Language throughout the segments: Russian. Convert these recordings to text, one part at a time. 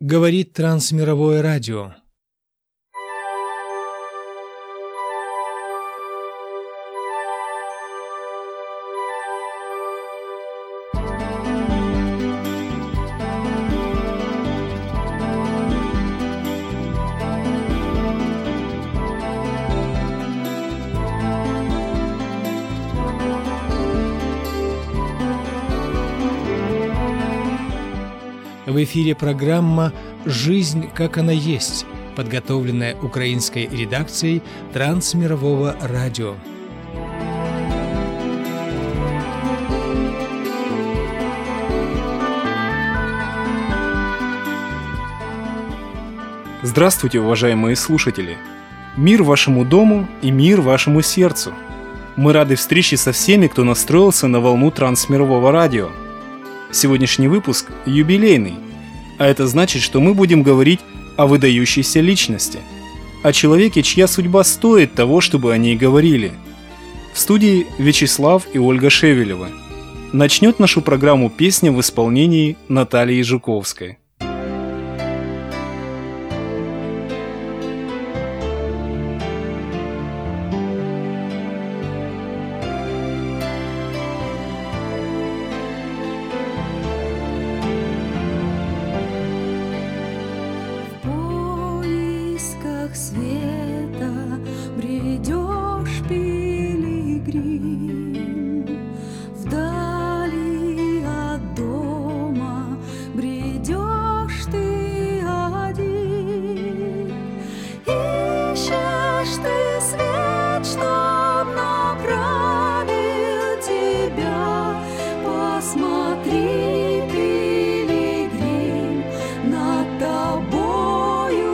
Говорит Трансмировое радио. В эфире программа «Жизнь, как она есть», подготовленная украинской редакцией Трансмирового радио. Здравствуйте, уважаемые слушатели! Мир вашему дому и мир вашему сердцу! Мы рады встрече со всеми, кто настроился на волну Трансмирового радио. Сегодняшний выпуск юбилейный, а это значит, что мы будем говорить о выдающейся личности, о человеке, чья судьба стоит того, чтобы о ней говорили. В студии Вячеслав и Ольга Шевелева. Начнет нашу программу песня в исполнении Натальи Жуковской. Света бредешь, пилигрим, вдали от дома бредешь ты один, ищешь ты свет, чтоб направил тебя. Посмотри, пилигрим, над тобою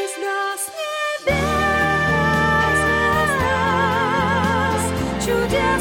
чудес.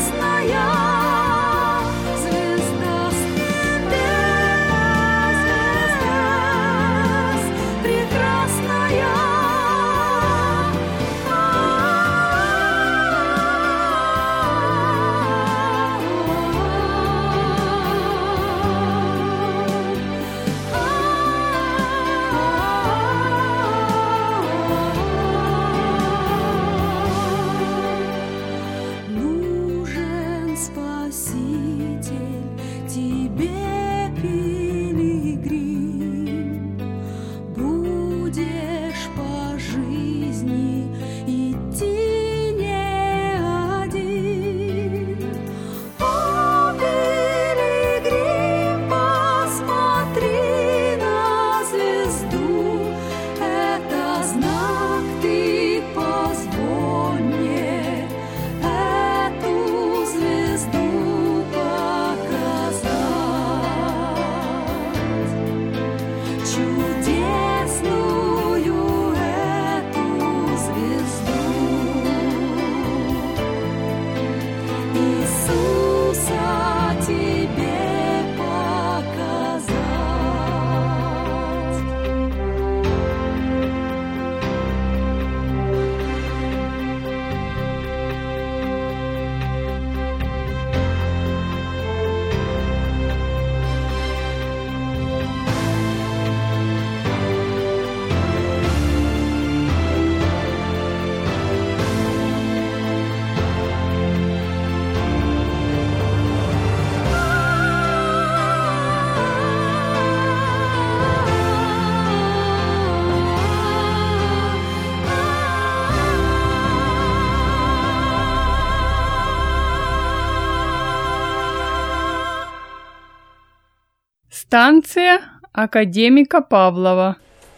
Станция академика Павлова.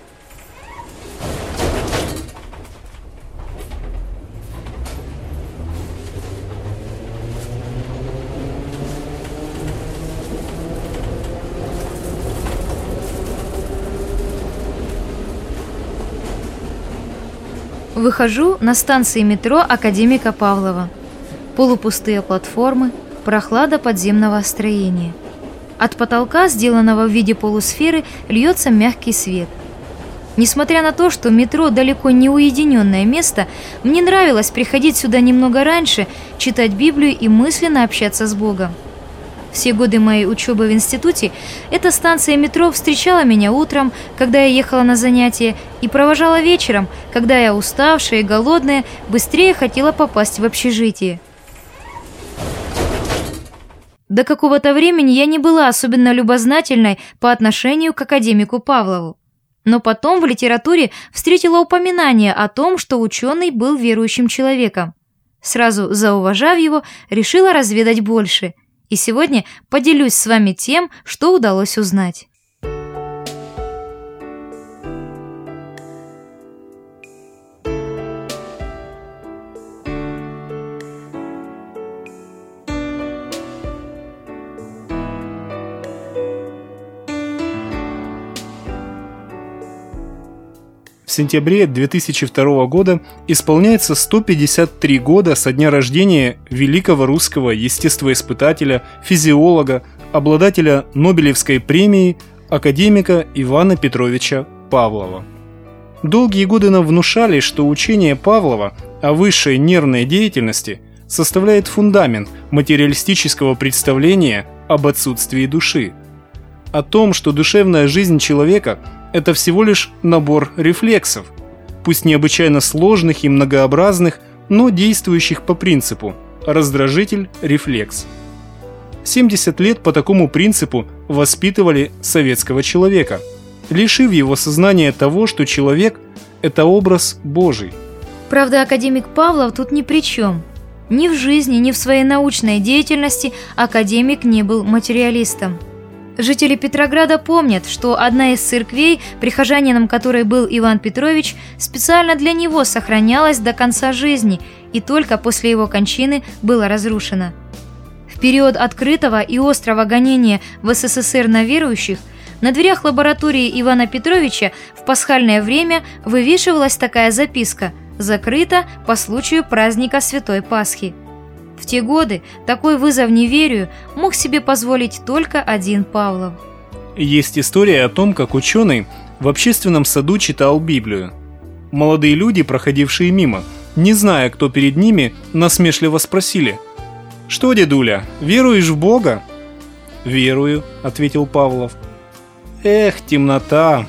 Выхожу на станции метро академика Павлова. Полупустые платформы, прохлада подземного строения. От потолка, сделанного в виде полусферы, льется мягкий свет. Несмотря на то, что метро далеко не уединенное место, мне нравилось приходить сюда немного раньше, читать Библию и мысленно общаться с Богом. Все годы моей учебы в институте эта станция метро встречала меня утром, когда я ехала на занятия, и провожала вечером, когда я, уставшая и голодная, быстрее хотела попасть в общежитие. До какого-то времени я не была особенно любознательной по отношению к академику Павлову. Но потом в литературе встретила упоминание о том, что ученый был верующим человеком. Сразу зауважав его, решила разведать больше. И сегодня поделюсь с вами тем, что удалось узнать. В сентябре 2002 года исполняется 153 года со дня рождения великого русского естествоиспытателя, физиолога, обладателя Нобелевской премии, академика Ивана Петровича Павлова. Долгие годы нам внушали, что учение Павлова о высшей нервной деятельности составляет фундамент материалистического представления об отсутствии души, о том, что душевная жизнь человека – это всего лишь набор рефлексов, пусть необычайно сложных и многообразных, но действующих по принципу раздражитель-рефлекс. 70 лет по такому принципу воспитывали советского человека, лишив его сознания того, что человек – это образ Божий. Правда, академик Павлов тут ни при чем. Ни в жизни, ни в своей научной деятельности академик не был материалистом. Жители Петрограда помнят, что одна из церквей, прихожанином которой был Иван Петрович, специально для него сохранялась до конца жизни и только после его кончины была разрушена. В период открытого и острого гонения в СССР на верующих на дверях лаборатории Ивана Петровича в пасхальное время вывешивалась такая записка «Закрыто по случаю праздника Святой Пасхи». В те годы такой вызов неверию мог себе позволить только один Павлов. Есть история о том, как ученый в общественном саду читал Библию. Молодые люди, проходившие мимо, не зная, кто перед ними, насмешливо спросили: «Что, дедуля, веруешь в Бога?» «Верую», — ответил Павлов. «Эх, темнота!»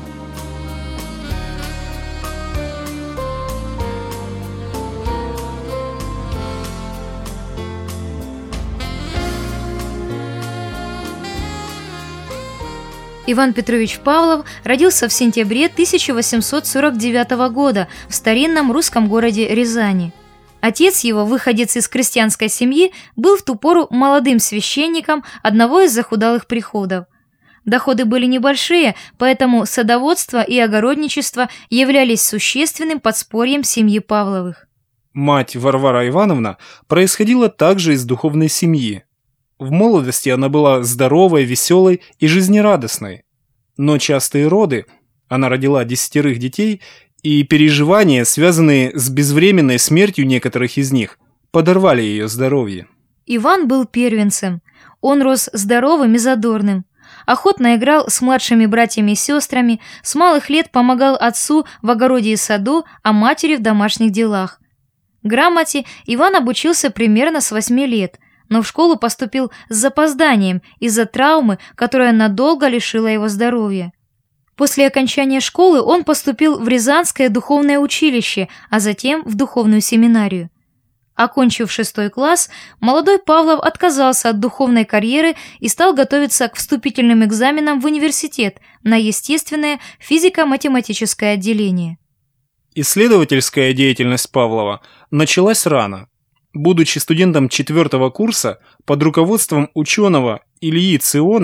Иван Петрович Павлов родился в сентябре 1849 года в старинном русском городе Рязани. Отец его, выходец из крестьянской семьи, был в ту пору молодым священником одного из захудалых приходов. Доходы были небольшие, поэтому садоводство и огородничество являлись существенным подспорьем семьи Павловых. Мать Варвара Ивановна происходила также из духовной семьи. В молодости она была здоровой, веселой и жизнерадостной. Но частые роды, она родила 10 детей, и переживания, связанные с безвременной смертью некоторых из них, подорвали ее здоровье. Иван был первенцем. Он рос здоровым и задорным. Охотно играл с младшими братьями и сестрами, с малых лет помогал отцу в огороде и саду, а матери в домашних делах. Грамоте Иван обучился примерно с 8 лет, но в школу поступил с запозданием из-за травмы, которая надолго лишила его здоровья. После окончания школы он поступил в Рязанское духовное училище, а затем в духовную семинарию. Окончив 6 класс, молодой Павлов отказался от духовной карьеры и стал готовиться к вступительным экзаменам в университет на естественное физико-математическое отделение. Исследовательская деятельность Павлова началась рано. Будучи студентом 4 курса, под руководством ученого Ильи Циона,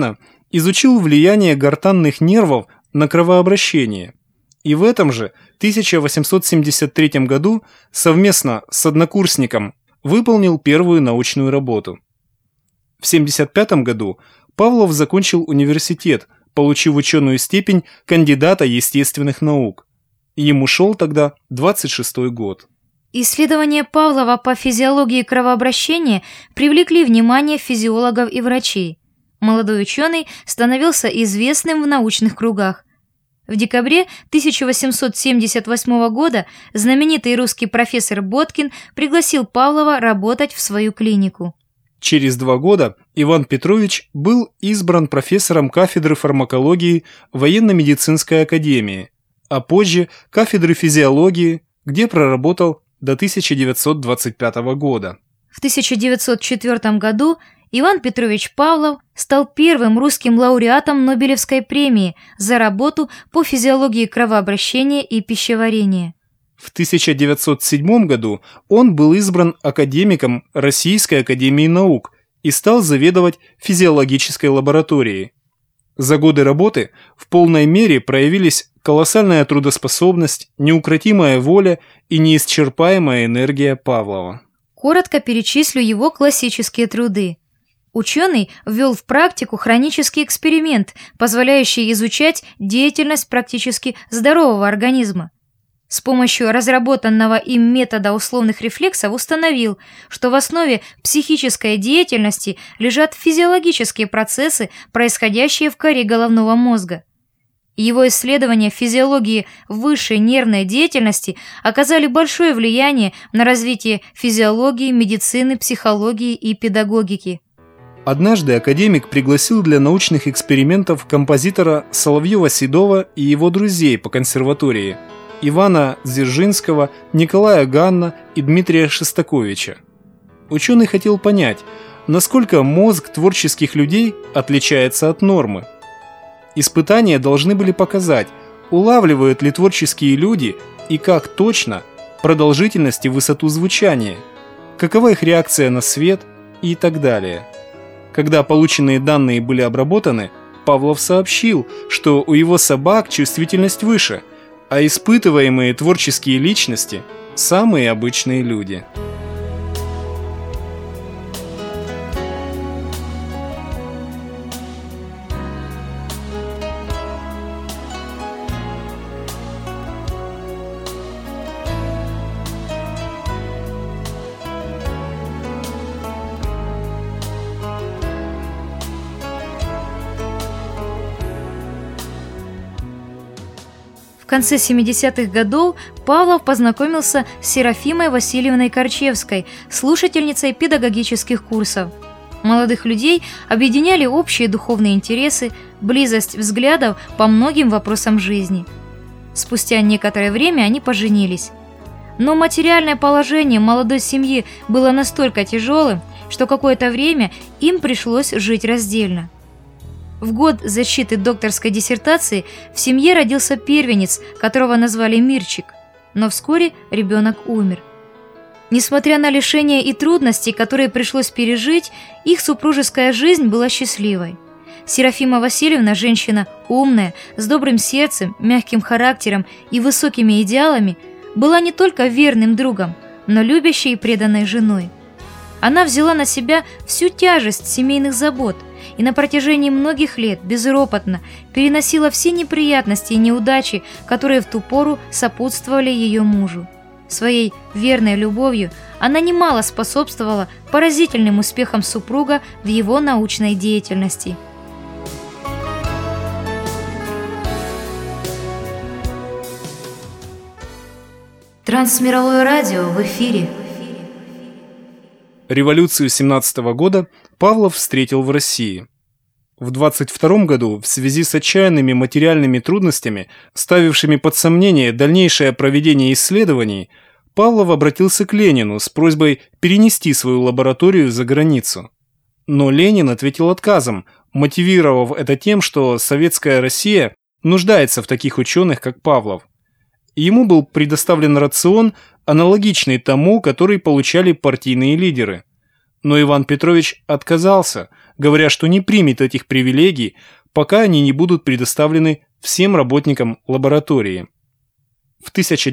изучил влияние гортанных нервов на кровообращение. И в этом же 1873 году совместно с однокурсником выполнил первую научную работу. В 1975 году Павлов закончил университет, получив ученую степень кандидата естественных наук. Ему шел тогда 26-й год. Исследования Павлова по физиологии кровообращения привлекли внимание физиологов и врачей. Молодой ученый становился известным в научных кругах. В декабре 1878 года знаменитый русский профессор Боткин пригласил Павлова работать в свою клинику. Через 2 года Иван Петрович был избран профессором кафедры фармакологии Военно-медицинской академии, а позже кафедры физиологии, где проработал до 1925 года. В 1904 году Иван Петрович Павлов стал первым русским лауреатом Нобелевской премии за работу по физиологии кровообращения и пищеварения. В 1907 году он был избран академиком Российской академии наук и стал заведовать физиологической лабораторией. За годы работы в полной мере проявились колоссальная трудоспособность, неукротимая воля и неисчерпаемая энергия Павлова. Коротко перечислю его классические труды. Ученый ввел в практику хронический эксперимент, позволяющий изучать деятельность практически здорового организма. С помощью разработанного им метода условных рефлексов установил, что в основе психической деятельности лежат физиологические процессы, происходящие в коре головного мозга. Его исследования физиологии высшей нервной деятельности оказали большое влияние на развитие физиологии, медицины, психологии и педагогики. Однажды академик пригласил для научных экспериментов композитора Соловьева-Седова и его друзей по консерватории Ивана Дзержинского, Николая Ганна и Дмитрия Шостаковича. Ученый хотел понять, насколько мозг творческих людей отличается от нормы. Испытания должны были показать, улавливают ли творческие люди и как точно продолжительность и высоту звучания, какова их реакция на свет и так далее. Когда полученные данные были обработаны, Павлов сообщил, что у его собак чувствительность выше, а испытываемые творческие личности – самые обычные люди. В конце 70-х годов Павлов познакомился с Серафимой Васильевной Корчевской, слушательницей педагогических курсов. Молодых людей объединяли общие духовные интересы, близость взглядов по многим вопросам жизни. Спустя некоторое время они поженились. Но материальное положение молодой семьи было настолько тяжелым, что какое-то время им пришлось жить раздельно. В год защиты докторской диссертации в семье родился первенец, которого назвали Мирчик, но вскоре ребенок умер. Несмотря на лишения и трудности, которые пришлось пережить, их супружеская жизнь была счастливой. Серафима Васильевна, женщина умная, с добрым сердцем, мягким характером и высокими идеалами, была не только верным другом, но любящей и преданной женой. Она взяла на себя всю тяжесть семейных забот и на протяжении многих лет безропотно переносила все неприятности и неудачи, которые в ту пору сопутствовали ее мужу. Своей верной любовью она немало способствовала поразительным успехам супруга в его научной деятельности. Трансмировое радио в эфире. Революцию 17 года Павлов встретил в России. В 22 году, в связи с отчаянными материальными трудностями, ставившими под сомнение дальнейшее проведение исследований, Павлов обратился к Ленину с просьбой перенести свою лабораторию за границу. Но Ленин ответил отказом, мотивировав это тем, что советская Россия нуждается в таких ученых, как Павлов. Ему был предоставлен рацион, аналогичный тому, который получали партийные лидеры. Но Иван Петрович отказался, говоря, что не примет этих привилегий, пока они не будут предоставлены всем работникам лаборатории. В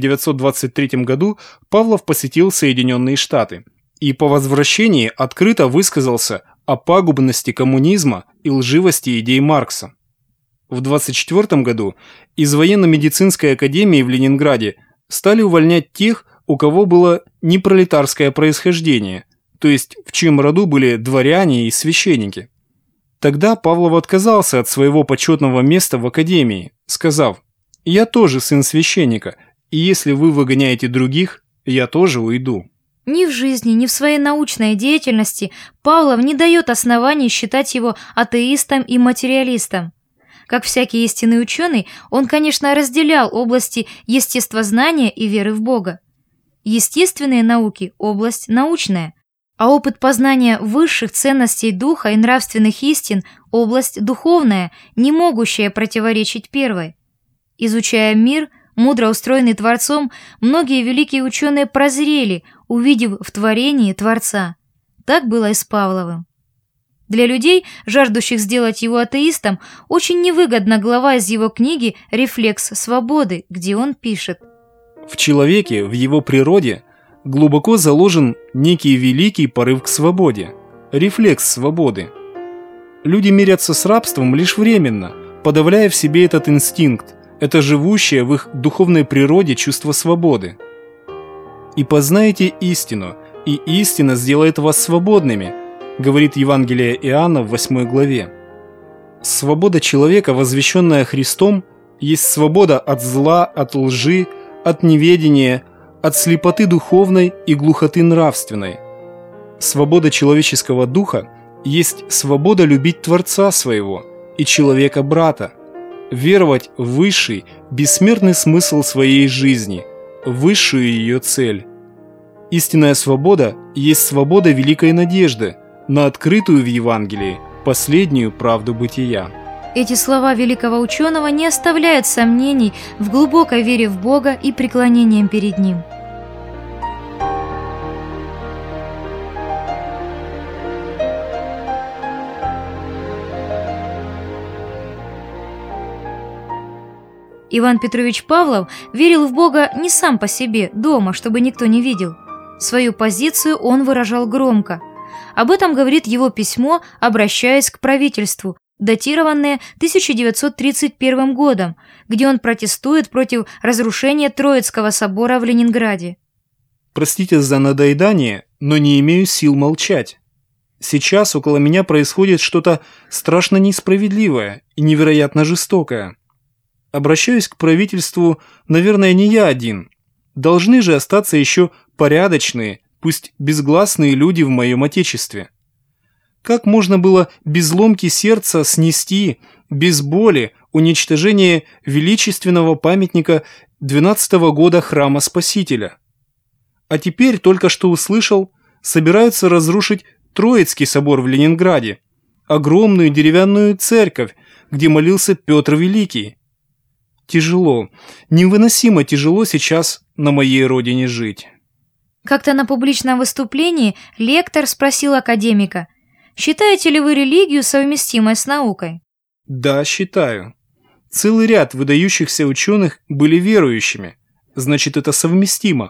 1923 году Павлов посетил Соединенные Штаты и по возвращении открыто высказался о пагубности коммунизма и лживости идей Маркса. В 1924 году из военно-медицинской академии в Ленинграде стали увольнять тех, у кого было непролетарское происхождение, то есть в чьем роду были дворяне и священники. Тогда Павлов отказался от своего почетного места в академии, сказав: «Я тоже сын священника, и если вы выгоняете других, я тоже уйду». Ни в жизни, ни в своей научной деятельности Павлов не дает оснований считать его атеистом и материалистом. Как всякий истинный ученый, он, конечно, разделял области естествознания и веры в Бога. Естественные науки – область научная, а опыт познания высших ценностей духа и нравственных истин – область духовная, не могущая противоречить первой. Изучая мир, мудро устроенный Творцом, многие великие ученые прозрели, увидев в творении Творца. Так было и с Павловым. Для людей, жаждущих сделать его атеистом, очень невыгодна глава из его книги «Рефлекс свободы», где он пишет: В человеке, в его природе, глубоко заложен некий великий порыв к свободе, рефлекс свободы. Люди мирятся с рабством лишь временно, подавляя в себе этот инстинкт, это живущее в их духовной природе чувство свободы. «И познаете истину, и истина сделает вас свободными», говорит Евангелие Иоанна в 8 главе. Свобода человека, возвещенная Христом, есть свобода от зла, от лжи, от неведения, от слепоты духовной и глухоты нравственной. Свобода человеческого духа есть свобода любить Творца своего и человека-брата, веровать в высший, бессмертный смысл своей жизни, высшую ее цель. Истинная свобода есть свобода великой надежды на открытую в Евангелии последнюю правду бытия. Эти слова великого ученого не оставляют сомнений в глубокой вере в Бога и преклонением перед Ним. Иван Петрович Павлов верил в Бога не сам по себе, дома, чтобы никто не видел. Свою позицию он выражал громко. Об этом говорит его письмо, обращаясь к правительству, датированное 1931 годом, где он протестует против разрушения Троицкого собора в Ленинграде. «Простите за надоедание, но не имею сил молчать. Сейчас около меня происходит что-то страшно несправедливое и невероятно жестокое. Обращаюсь к правительству, наверное, не я один. Должны же остаться еще порядочные, пусть безгласные люди в моем отечестве. Как можно было без ломки сердца снести, без боли, уничтожение величественного памятника 12-го года храма Спасителя? А теперь, только что услышал, собираются разрушить Троицкий собор в Ленинграде, огромную деревянную церковь, где молился Петр Великий. Тяжело, невыносимо тяжело сейчас на моей родине жить». Как-то на публичном выступлении лектор спросил академика: «Считаете ли вы религию совместимой с наукой?» «Да, считаю. Целый ряд выдающихся ученых были верующими. Значит, это совместимо.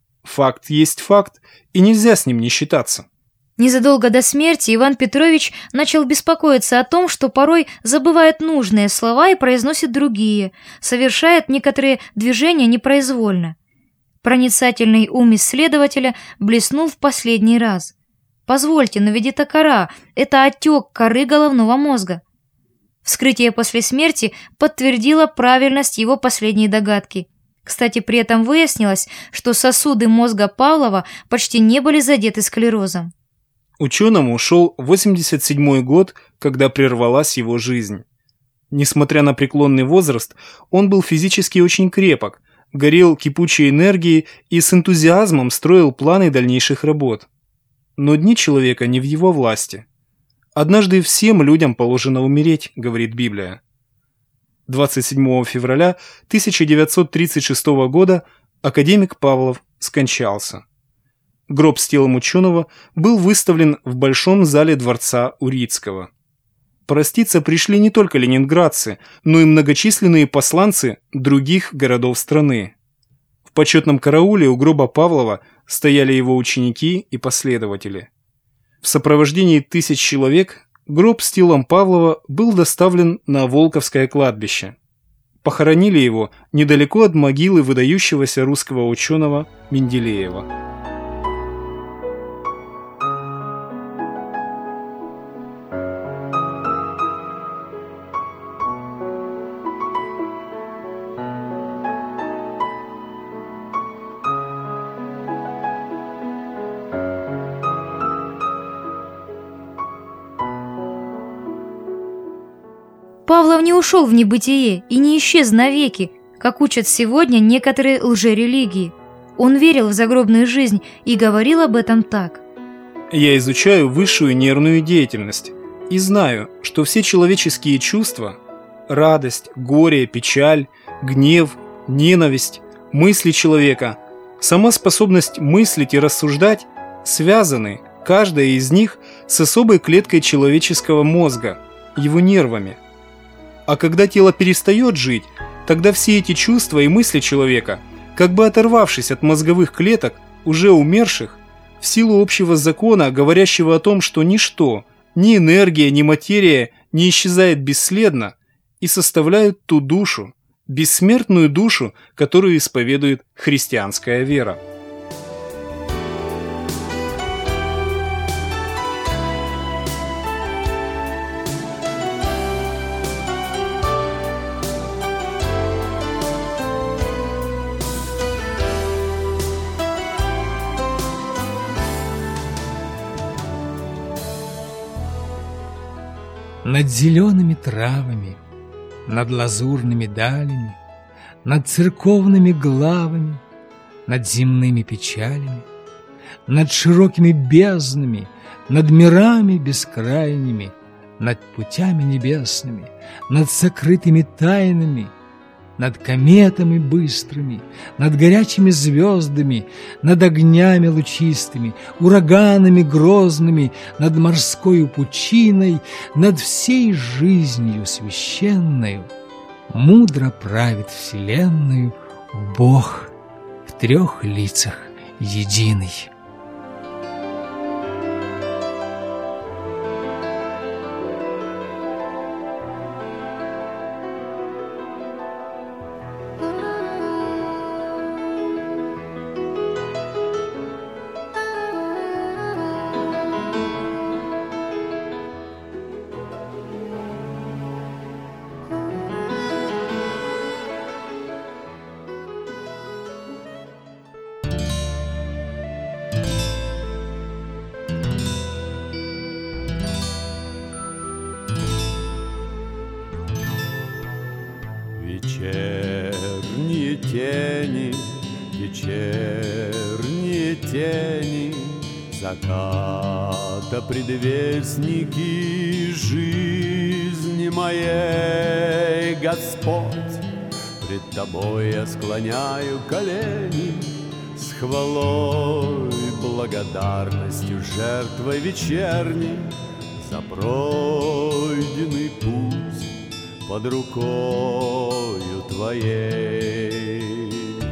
Факт есть факт, и нельзя с ним не считаться». Незадолго до смерти Иван Петрович начал беспокоиться о том, что порой забывает нужные слова и произносит другие, совершает некоторые движения непроизвольно. Проницательный ум исследователя блеснул в последний раз. «Позвольте, но ведь это кора, это отек коры головного мозга». Вскрытие после смерти подтвердило правильность его последней догадки. Кстати, при этом выяснилось, что сосуды мозга Павлова почти не были задеты склерозом. Ученому шел 87-й год, когда прервалась его жизнь. Несмотря на преклонный возраст, он был физически очень крепок, горел кипучей энергией и с энтузиазмом строил планы дальнейших работ. Но дни человека не в его власти. «Однажды всем людям положено умереть», — говорит Библия. 27 февраля 1936 года академик Павлов скончался. Гроб с телом ученого был выставлен в Большом зале дворца Урицкого. проститься пришли не только ленинградцы, но и многочисленные посланцы других городов страны. В почетном карауле у гроба Павлова стояли его ученики и последователи. В сопровождении 1000 человек гроб с телом Павлова был доставлен на Волковское кладбище. Похоронили его недалеко от могилы выдающегося русского ученого Менделеева. Павлов не ушел в небытие и не исчез навеки, как учат сегодня некоторые лжерелигии. Он верил в загробную жизнь и говорил об этом так. «Я изучаю высшую нервную деятельность и знаю, что все человеческие чувства – радость, горе, печаль, гнев, ненависть, мысли человека, сама способность мыслить и рассуждать – связаны, каждая из них, с особой клеткой человеческого мозга, его нервами. А когда тело перестает жить, тогда все эти чувства и мысли человека, как бы оторвавшись от мозговых клеток, уже умерших, в силу общего закона, говорящего о том, что ничто, ни энергия, ни материя не исчезает бесследно, и составляют ту душу, бессмертную душу, которую исповедует христианская вера». Над зелеными травами, над лазурными далями, над церковными главами, над земными печалями, над широкими безднами, над мирами бескрайними, над путями небесными, над сокрытыми тайнами, над кометами быстрыми, над горячими звездами, над огнями лучистыми, ураганами грозными, над морскою пучиной, над всей жизнью священною, мудро правит вселенную Бог в 3 лицах единый. Вечерние тени, вечерние тени, заката предвестники жизни моей, Господь, пред Тобой я склоняю колени с хвалой, благодарностью, жертвой вечерней за пройденный путь под рукою Твоей.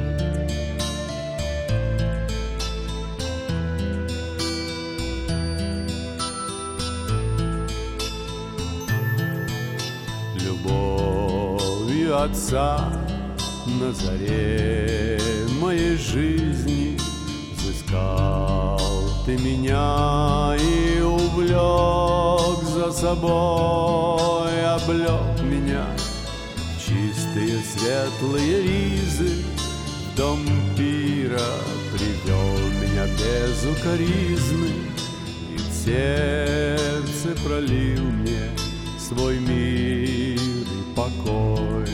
Любовью Отца на заре моей жизни взыскал Ты меня и увлек за собой, облек меня в чистые светлые ризы, в дом пира привел меня без укоризны и в сердце пролил мне свой мир и покой.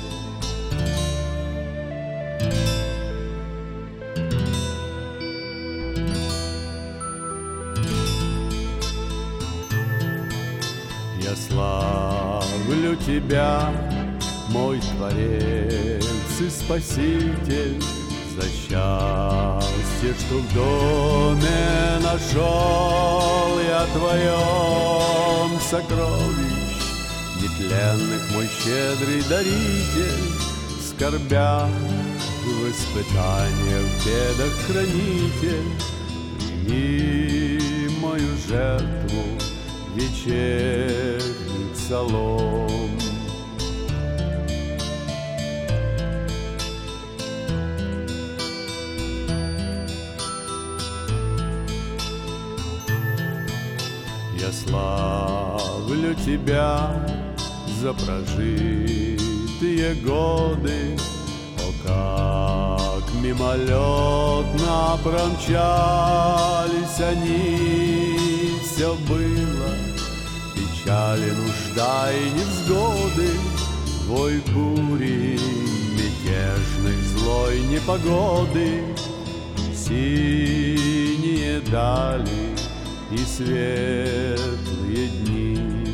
Я славлю Тебя, мой Творец и Спаситель, за счастье, что в доме нашел я в Твоем сокровище. нетленных мой щедрый даритель, скорбя в испытаниях, в бедах хранитель, прими мою жертву, вечерний псалом. Я славлю Тебя за прожитые годы, о, как мимолетно промчались они, все было печали, нужда и невзгоды, вой бури мятежной злой непогоды, синие дали и светлые дни.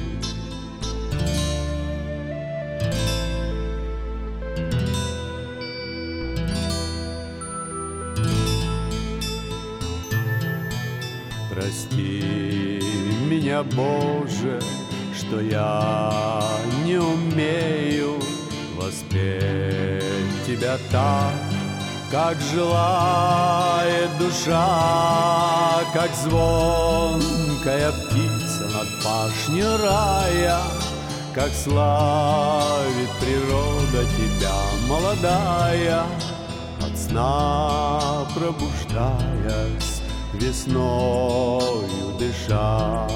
Прости меня, Боже, что я не умею воспеть Тебя так, как желает душа, как звонкая птица над пашней рая, как славит природа Тебя, молодая, от сна пробуждаясь, весною дыша.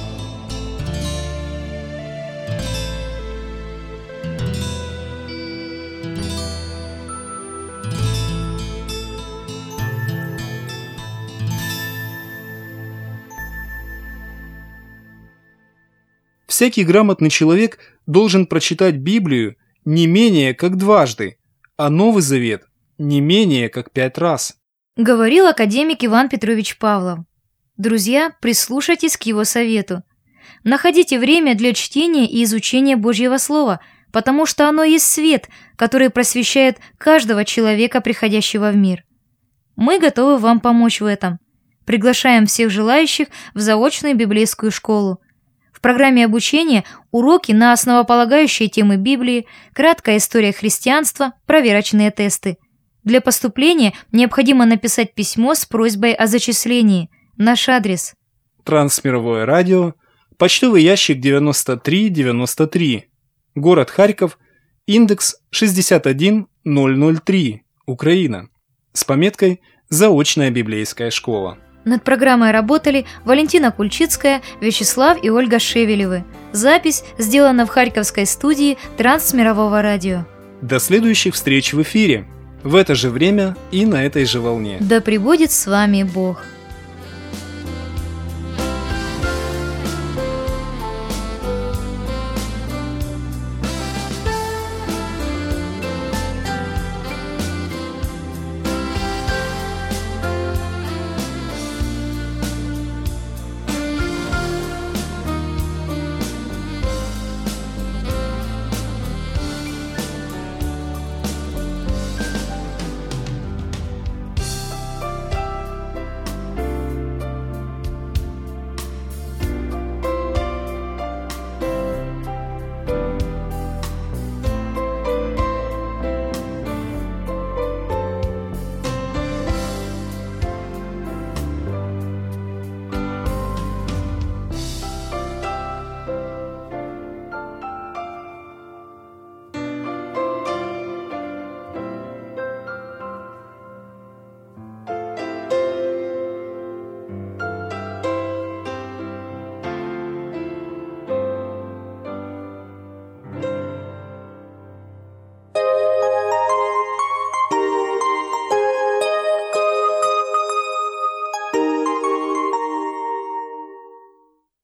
Всякий грамотный человек должен прочитать Библию не менее как дважды, а Новый Завет не менее как 5 раз. Говорил академик Иван Петрович Павлов. Друзья, прислушайтесь к его совету. Находите время для чтения и изучения Божьего Слова, потому что оно есть свет, который просвещает каждого человека, приходящего в мир. Мы готовы вам помочь в этом. Приглашаем всех желающих в заочную библейскую школу. В программе обучения уроки на основополагающие темы Библии, краткая история христианства, проверочные тесты. Для поступления необходимо написать письмо с просьбой о зачислении. Наш адрес: Трансмировое радио, почтовый ящик 9393, город Харьков, индекс 61003, Украина, с пометкой «Заочная библейская школа». Над программой работали Валентина Кульчицкая, Вячеслав и Ольга Шевелевы. Запись сделана в Харьковской студии Трансмирового радио. До следующих встреч в эфире, в это же время и на этой же волне. Да пребудет с вами Бог.